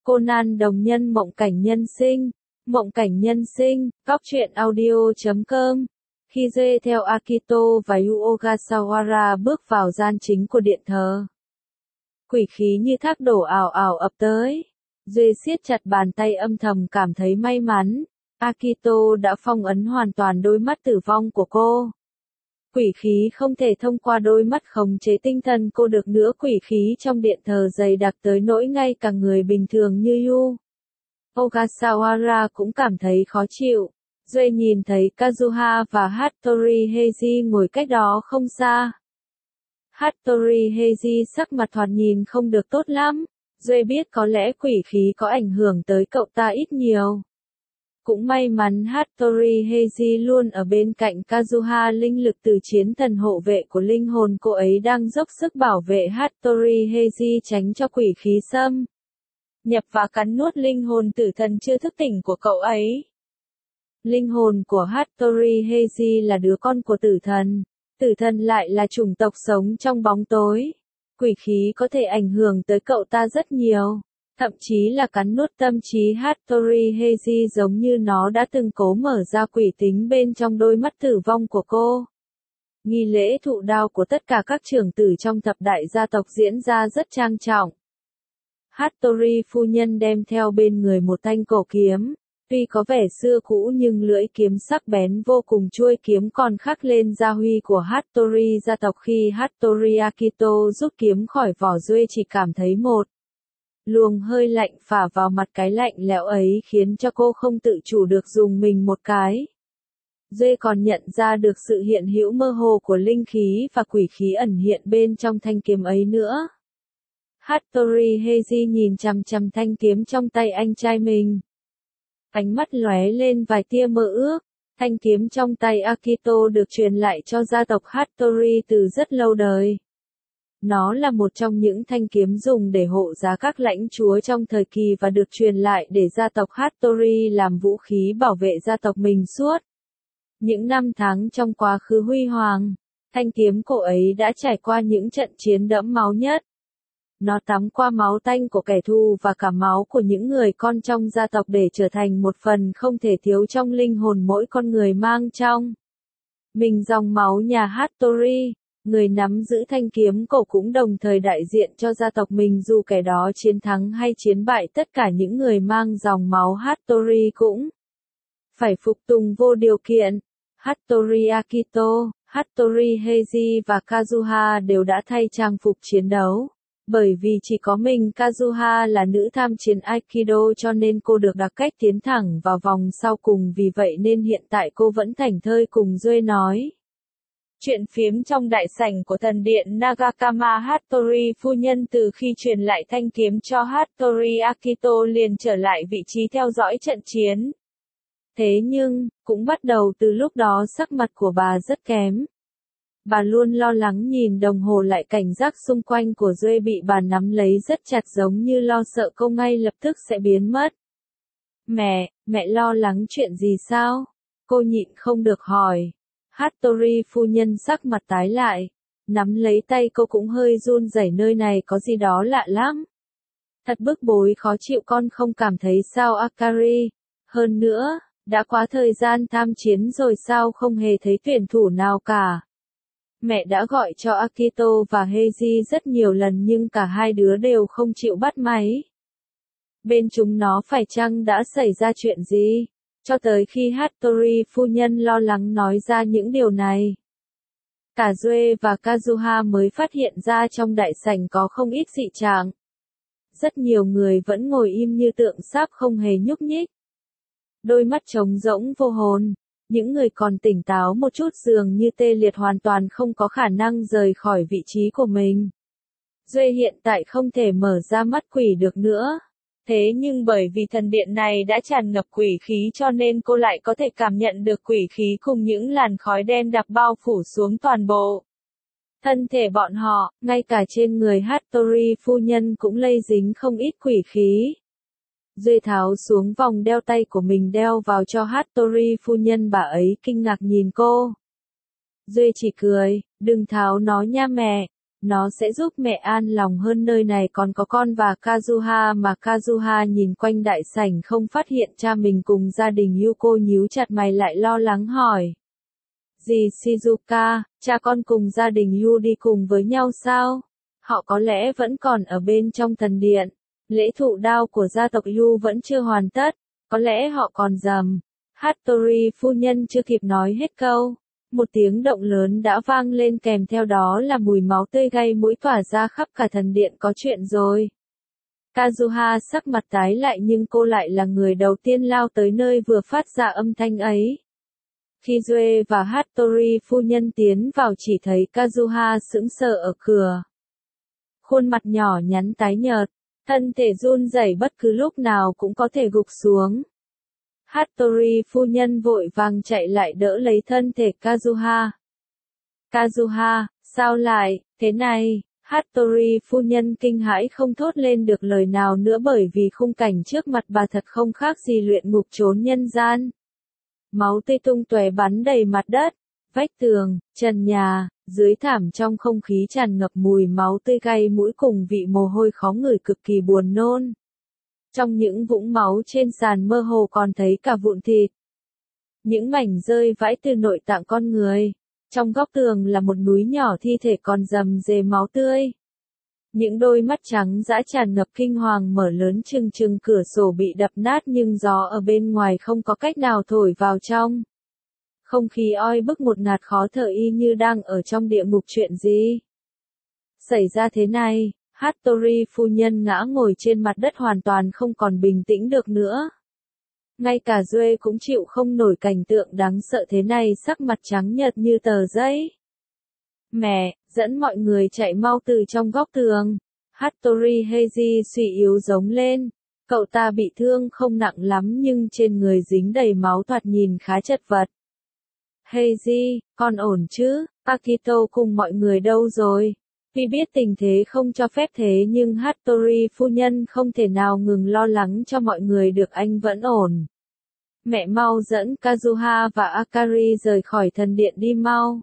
Conan đồng nhân mộng cảnh nhân sinh. Mộng cảnh nhân sinh, góc truyện audio.com. Khi Duê theo Akito và Yu Ogasawara bước vào gian chính của điện thờ, quỷ khí như thác đổ ào ào ập tới. Duê siết chặt bàn tay âm thầm cảm thấy may mắn. Akito đã phong ấn hoàn toàn đôi mắt tử vong của cô. Quỷ khí không thể thông qua đôi mắt khống chế tinh thần cô được nữa. Quỷ khí trong điện thờ dày đặc tới nỗi ngay cả người bình thường như Yu Ogasawara cũng cảm thấy khó chịu. Duê nhìn thấy Kazuha và Hattori Heiji ngồi cách đó không xa. Hattori Heiji sắc mặt thoạt nhìn không được tốt lắm. Duê biết có lẽ quỷ khí có ảnh hưởng tới cậu ta ít nhiều. Cũng may mắn Hattori Heiji luôn ở bên cạnh Kazuha. Linh lực từ chiến thần hộ vệ của linh hồn cô ấy đang dốc sức bảo vệ Hattori Heiji tránh cho quỷ khí xâm nhập và cắn nuốt linh hồn tử thần chưa thức tỉnh của cậu ấy. Linh hồn của Hattori Heiji là đứa con của tử thần lại là chủng tộc sống trong bóng tối. Quỷ khí có thể ảnh hưởng tới cậu ta rất nhiều, thậm chí là cắn nuốt tâm trí Hattori Heiji giống như nó đã từng cố mở ra quỷ tính bên trong đôi mắt tử vong của cô. Nghi lễ thụ đao của tất cả các trưởng tử trong thập đại gia tộc diễn ra rất trang trọng. Hattori phu nhân đem theo bên người một thanh cổ kiếm. Tuy có vẻ xưa cũ nhưng lưỡi kiếm sắc bén vô cùng, chuôi kiếm còn khắc lên gia huy của Hattori gia tộc. Khi Hattori Akito rút kiếm khỏi vỏ, Duê chỉ cảm thấy một luồng hơi lạnh phả vào mặt. Cái lạnh lẽo ấy khiến cho cô không tự chủ được dùng mình một cái. Duê còn nhận ra được sự hiện hữu mơ hồ của linh khí và quỷ khí ẩn hiện bên trong thanh kiếm ấy nữa. Hattori Heiji nhìn chằm chằm thanh kiếm trong tay anh trai mình. Ánh mắt lóe lên vài tia mơ ước. Thanh kiếm trong tay Akito được truyền lại cho gia tộc Hattori từ rất lâu đời. Nó là một trong những thanh kiếm dùng để hộ giá các lãnh chúa trong thời kỳ và được truyền lại để gia tộc Hattori làm vũ khí bảo vệ gia tộc mình suốt những năm tháng trong quá khứ huy hoàng. Thanh kiếm cổ ấy đã trải qua những trận chiến đẫm máu nhất. Nó tắm qua máu tanh của kẻ thù và cả máu của những người con trong gia tộc để trở thành một phần không thể thiếu trong linh hồn mỗi con người mang trong mình dòng máu nhà Hattori. Người nắm giữ thanh kiếm cổ cũng đồng thời đại diện cho gia tộc mình, dù kẻ đó chiến thắng hay chiến bại, tất cả những người mang dòng máu Hattori cũng phải phục tùng vô điều kiện. Hattori Akito, Hattori Heiji và Kazuha đều đã thay trang phục chiến đấu. Bởi vì chỉ có mình Kazuha là nữ tham chiến Aikido cho nên cô được đặc cách tiến thẳng vào vòng sau cùng, vì vậy nên hiện tại cô vẫn thảnh thơi cùng Duê nói chuyện phiếm trong đại sảnh của thần điện Nagakama. Hattori phu nhân từ khi truyền lại thanh kiếm cho Hattori Akito liền trở lại vị trí theo dõi trận chiến. Thế nhưng, cũng bắt đầu từ lúc đó sắc mặt của bà rất kém. Bà luôn lo lắng nhìn đồng hồ, lại cảnh giác xung quanh của Duê bị bà nắm lấy rất chặt, giống như lo sợ cô ngay lập tức sẽ biến mất. Mẹ lo lắng chuyện gì sao? Cô nhịn không được hỏi. Hattori phu nhân sắc mặt tái lại, nắm lấy tay cô cũng hơi run rẩy. Nơi này có gì đó lạ lắm. Thật bức bối khó chịu, con không cảm thấy sao Akari? Hơn nữa, đã quá thời gian tham chiến rồi sao không hề thấy tuyển thủ nào cả? Mẹ đã gọi cho Akito và Heiji rất nhiều lần nhưng cả hai đứa đều không chịu bắt máy. Bên chúng nó phải chăng đã xảy ra chuyện gì? Cho tới khi Hattori phu nhân lo lắng nói ra những điều này, cả Duê và Kazuha mới phát hiện ra trong đại sảnh có không ít dị trạng. Rất nhiều người vẫn ngồi im như tượng sáp không hề nhúc nhích. Đôi mắt trống rỗng vô hồn. Những người còn tỉnh táo một chút dường như tê liệt, hoàn toàn không có khả năng rời khỏi vị trí của mình. Duê hiện tại không thể mở ra mắt quỷ được nữa. Thế nhưng bởi vì thần điện này đã tràn ngập quỷ khí cho nên cô lại có thể cảm nhận được quỷ khí cùng những làn khói đen đặc bao phủ xuống toàn bộ thân thể bọn họ. Ngay cả trên người Hattori phu nhân cũng lây dính không ít quỷ khí. Duê tháo xuống vòng đeo tay của mình đeo vào cho Hattori phu nhân, bà ấy kinh ngạc nhìn cô. Duê chỉ cười, đừng tháo nó nha mẹ. Nó sẽ giúp mẹ an lòng hơn, nơi này còn có con và Kazuha mà. Kazuha nhìn quanh đại sảnh không phát hiện cha mình cùng gia đình Yuko, nhíu chặt mày lại lo lắng hỏi. Dì Shizuka, cha con cùng gia đình Yu đi cùng với nhau sao? Họ có lẽ vẫn còn ở bên trong thần điện. Lễ thụ đao của gia tộc Yu vẫn chưa hoàn tất. Có lẽ họ còn dầm. Hattori phu nhân chưa kịp nói hết câu. Một tiếng động lớn đã vang lên, kèm theo đó là mùi máu tươi gây mũi tỏa ra khắp cả thần điện. Có chuyện rồi. Kazuha sắc mặt tái lại, nhưng cô lại là người đầu tiên lao tới nơi vừa phát ra âm thanh ấy. Khi Yue và Hattori phu nhân tiến vào chỉ thấy Kazuha sững sờ ở cửa. Khuôn mặt nhỏ nhắn tái nhợt, thân thể run rẩy bất cứ lúc nào cũng có thể gục xuống. Hattori phu nhân vội vàng chạy lại đỡ lấy thân thể Kazuha. Kazuha, sao lại thế này? Hattori phu nhân kinh hãi không thốt lên được lời nào nữa, bởi vì khung cảnh trước mặt bà thật không khác gì luyện ngục trốn nhân gian. Máu tươi tung tóe bắn đầy mặt đất, vách tường, trần nhà, dưới thảm, trong không khí tràn ngập mùi máu tươi gây mũi cùng vị mồ hôi khó ngửi cực kỳ buồn nôn. Trong những vũng máu trên sàn mơ hồ còn thấy cả vụn thịt. Những mảnh rơi vãi từ nội tạng con người. Trong góc tường là một núi nhỏ thi thể còn rầm rề máu tươi. Những đôi mắt trắng dã tràn ngập kinh hoàng mở lớn trừng trừng, cửa sổ bị đập nát nhưng gió ở bên ngoài không có cách nào thổi vào trong. Không khí oi bức một ngạt khó thở, y như đang ở trong địa ngục. Chuyện gì xảy ra thế này? Hattori phu nhân ngã ngồi trên mặt đất, hoàn toàn không còn bình tĩnh được nữa. Ngay cả Yue cũng chịu không nổi cảnh tượng đáng sợ thế này, sắc mặt trắng nhợt như tờ giấy. Mẹ, dẫn mọi người chạy mau từ trong góc tường. Hattori Heiji suy yếu giống lên. Cậu ta bị thương không nặng lắm nhưng trên người dính đầy máu, thoạt nhìn khá chật vật. Heiji, con ổn chứ? Akito cùng mọi người đâu rồi? Vì biết tình thế không cho phép thế nhưng Hattori phu nhân không thể nào ngừng lo lắng cho mọi người được. Anh vẫn ổn. Mẹ mau dẫn Kazuha và Akari rời khỏi thần điện đi mau.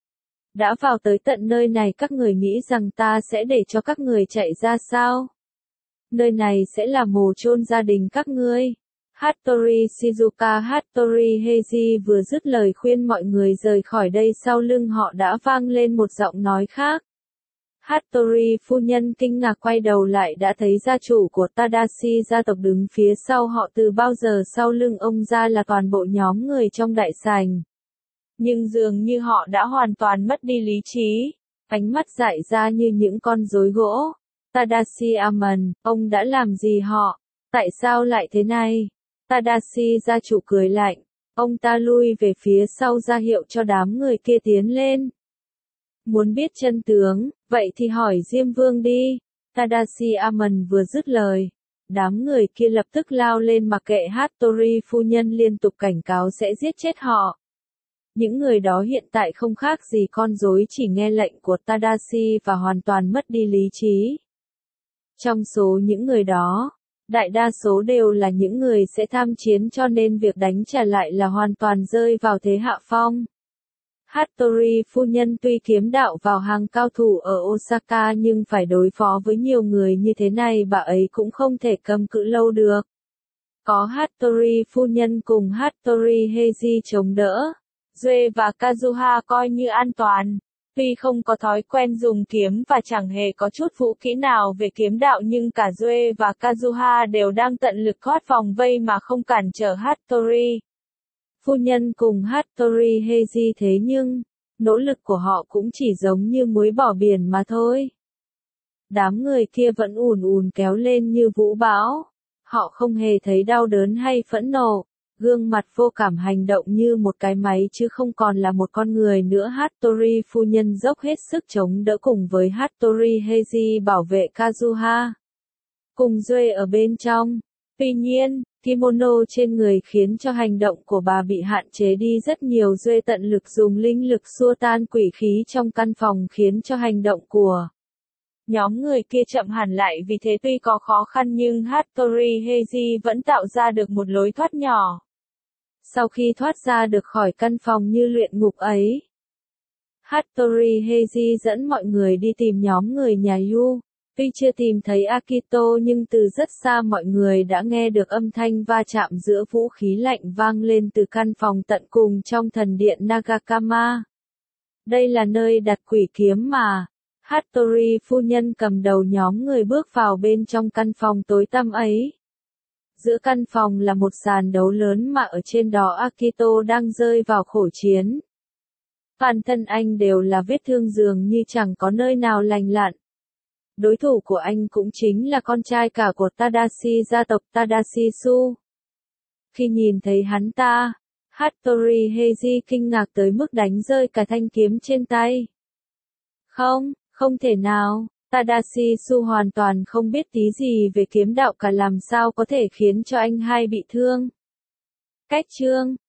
Đã vào tới tận nơi này, các người nghĩ rằng ta sẽ để cho các người chạy ra sao? Nơi này sẽ là mồ chôn gia đình các ngươi. Hattori Shizuka Hattori Heiji vừa dứt lời khuyên mọi người rời khỏi đây, sau lưng họ đã vang lên một giọng nói khác. Hattori phu nhân kinh ngạc quay đầu lại, đã thấy gia chủ của Tadashi gia tộc đứng phía sau họ. Từ bao giờ sau lưng ông ra là toàn bộ nhóm người trong đại sảnh. Nhưng dường như họ đã hoàn toàn mất đi lý trí, ánh mắt dại ra như những con rối gỗ. Tadashi Amon, ông đã làm gì họ? Tại sao lại thế này? Tadashi gia chủ cười lạnh. Ông ta lui về phía sau ra hiệu cho đám người kia tiến lên. Muốn biết chân tướng, vậy thì hỏi Diêm Vương đi. Tadashi Amon vừa dứt lời. Đám người kia lập tức lao lên mặc kệ Hattori phu nhân liên tục cảnh cáo sẽ giết chết họ. Những người đó hiện tại không khác gì con rối, chỉ nghe lệnh của Tadashi và hoàn toàn mất đi lý trí. Trong số những người đó, đại đa số đều là những người sẽ tham chiến, cho nên việc đánh trả lại là hoàn toàn rơi vào thế hạ phong. Hattori phu nhân tuy kiếm đạo vào hàng cao thủ ở Osaka nhưng phải đối phó với nhiều người như thế này, bà ấy cũng không thể cầm cự lâu được. Có Hattori phu nhân cùng Hattori Heiji chống đỡ, Yue và Kazuha coi như an toàn. Tuy không có thói quen dùng kiếm và chẳng hề có chút vũ kỹ nào về kiếm đạo, nhưng cả Yue và Kazuha đều đang tận lực thoát vòng vây mà không cản trở Hattori phu nhân cùng Hattori Heiji. Thế nhưng, nỗ lực của họ cũng chỉ giống như muối bỏ biển mà thôi. Đám người kia vẫn ùn ùn kéo lên như vũ bão. Họ không hề thấy đau đớn hay phẫn nộ. Gương mặt vô cảm, hành động như một cái máy chứ không còn là một con người nữa. Hattori phu nhân dốc hết sức chống đỡ cùng với Hattori Heiji bảo vệ Kazuha. Cùng Yue ở bên trong. Tuy nhiên, kimono trên người khiến cho hành động của bà bị hạn chế đi rất nhiều. Yue tận lực dùng linh lực xua tan quỷ khí trong căn phòng khiến cho hành động của nhóm người kia chậm hẳn lại. Vì thế tuy có khó khăn nhưng Hattori Heiji vẫn tạo ra được một lối thoát nhỏ. Sau khi thoát ra được khỏi căn phòng như luyện ngục ấy, Hattori Heiji dẫn mọi người đi tìm nhóm người nhà Yu. Tuy chưa tìm thấy Akito nhưng từ rất xa mọi người đã nghe được âm thanh va chạm giữa vũ khí lạnh vang lên từ căn phòng tận cùng trong thần điện Nagakama. Đây là nơi đặt quỷ kiếm mà. Hattori phu nhân cầm đầu nhóm người bước vào bên trong căn phòng tối tăm ấy. Giữa căn phòng là một sàn đấu lớn mà ở trên đó Akito đang rơi vào khổ chiến. Toàn thân anh đều là vết thương dường như chẳng có nơi nào lành lặn. Đối thủ của anh cũng chính là con trai cả của Tadashi gia tộc Tadashi Su. Khi nhìn thấy hắn ta, Hattori Heiji kinh ngạc tới mức đánh rơi cả thanh kiếm trên tay. Không thể nào, Tadashi Su hoàn toàn không biết tí gì về kiếm đạo cả, làm sao có thể khiến cho anh hai bị thương. Cách chương